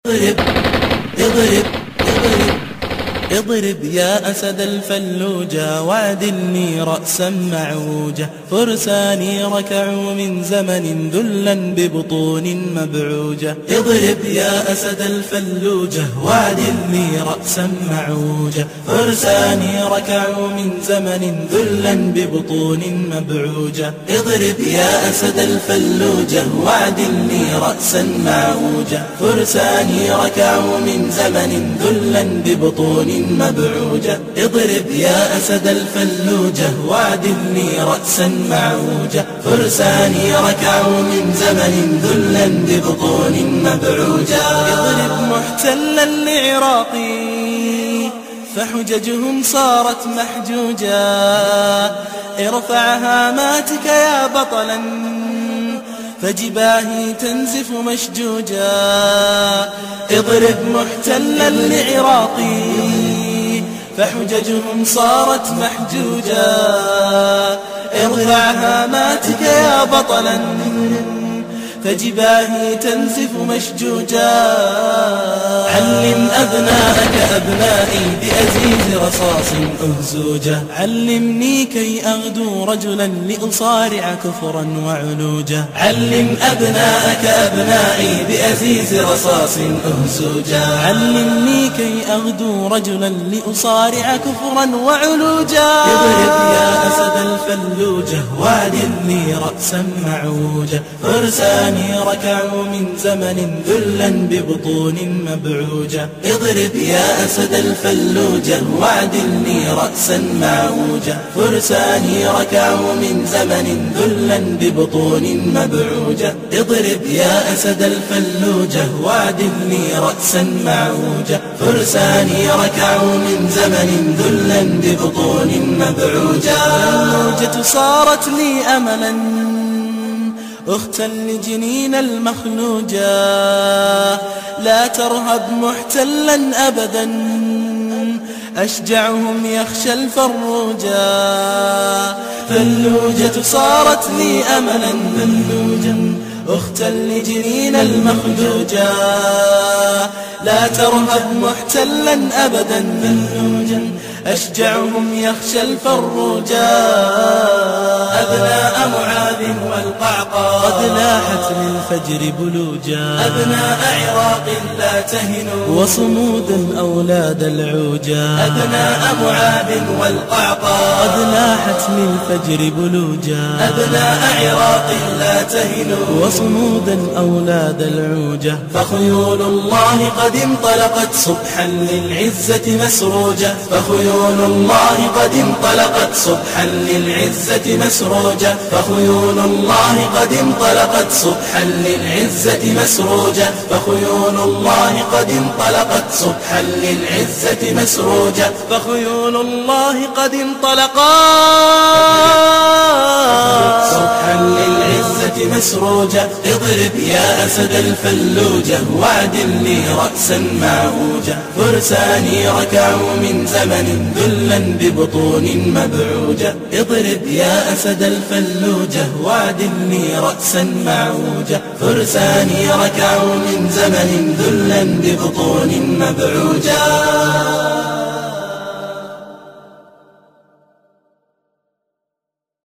اضرب اضرب اضرب اضرب يا أسد الفلوجة وعدلني رأسا معوجة. فرساني ركعوا من زمن ذلا ببطون مبعوجة. اضرب يا أسد الفلوجة وعدلني رأسا معوجة. فرساني ركعوا من زمن ذلا ببطون مبعوجة. اضرب يا أسد الفلوجة وعدلني رأسا معوجة. فرساني ركعوا من زمن ذلا ببطون مبعوجة. اضرب يا أسد الفلوجة وعدلني رأسا معوجة. فرساني ركعوا من زمن ذلا ببطون مبعوجة. اضرب محتلا لعراقي فحججهم صارت محجوجة. ارفع هاماتك يا بطلا فجباهي تنزف مشجوجا. اضرب محتلا لعراقي فحججهم صارت محجوجا. ارفع هاماتك يا بطلا فجباهي تنزف مشجوجا. علم أبناءك أبنائي بأزيز رصاص أهزوجة. علمني كي أغدو رجلا لأصارع كفرا وعلوجة. علم أبناءك أبنائي بأزيز رصاص أهزوجة. علمني كي أغدو رجلا لأصارع كفرا وعلوجة. اضرب يا أسد الفلوجة وعدلني رأسا معوجة. فرساني ركعوا من زمن ذلا ببطون مبعوجة. اضرب يا أسد الفلوجة وعدلني رأسا معوجة. فرساني ركعوا من زمن ذلا ببطون مبعوجة. اضرب يا أسد الفلوجة وعدلني رأسا معوجة. فرساني ركعوا من زمن ذلا ببطون مبعوجة. الموجة صارت لي أملا أختا لجنين المخلوجة. لا ترهب محتلا أبدا أشجعهم يخشى الفروجة. فلوجة صارت لي أملا فلوجا أختا لجنين المخلوجة. لا ترهب محتلا أبدا فلوجا أشجعهم يخشى الفروجة. أبناء معاذ والقعقاع قد لاحت للفجر بلوجا. أبناء عراق لا تهنوا وصمودا أولاد العوجا. أبناء معاذ والقعقاع قد لاحت للفجر بلوجا. أبناء عراق لا تهنوا وصمودا أولاد العوجة. فخيول الله قد انطلقت صبحا للعزة مسروجة. فخيول الله قد انطلقت صبحا للعزة مسروجة. فخيول الله قد انطلقت صبحا للعزة مسروجة. فخيول الله قد انطلقت صبحا للعزة مسروجة. فخيول الله قد انطلقت صبحا للعزة مسروجة. اضرب يا أسد الفلوجة وعدلني رأسا معوجة. فرساني ركعوا من زمن ذلا ببطون مبعوجة. اضرب يا أسد الفلوجة وعدلني رأسا معوجة. فرساني ركعوا من زمن ذلا ببطون مبعوجة.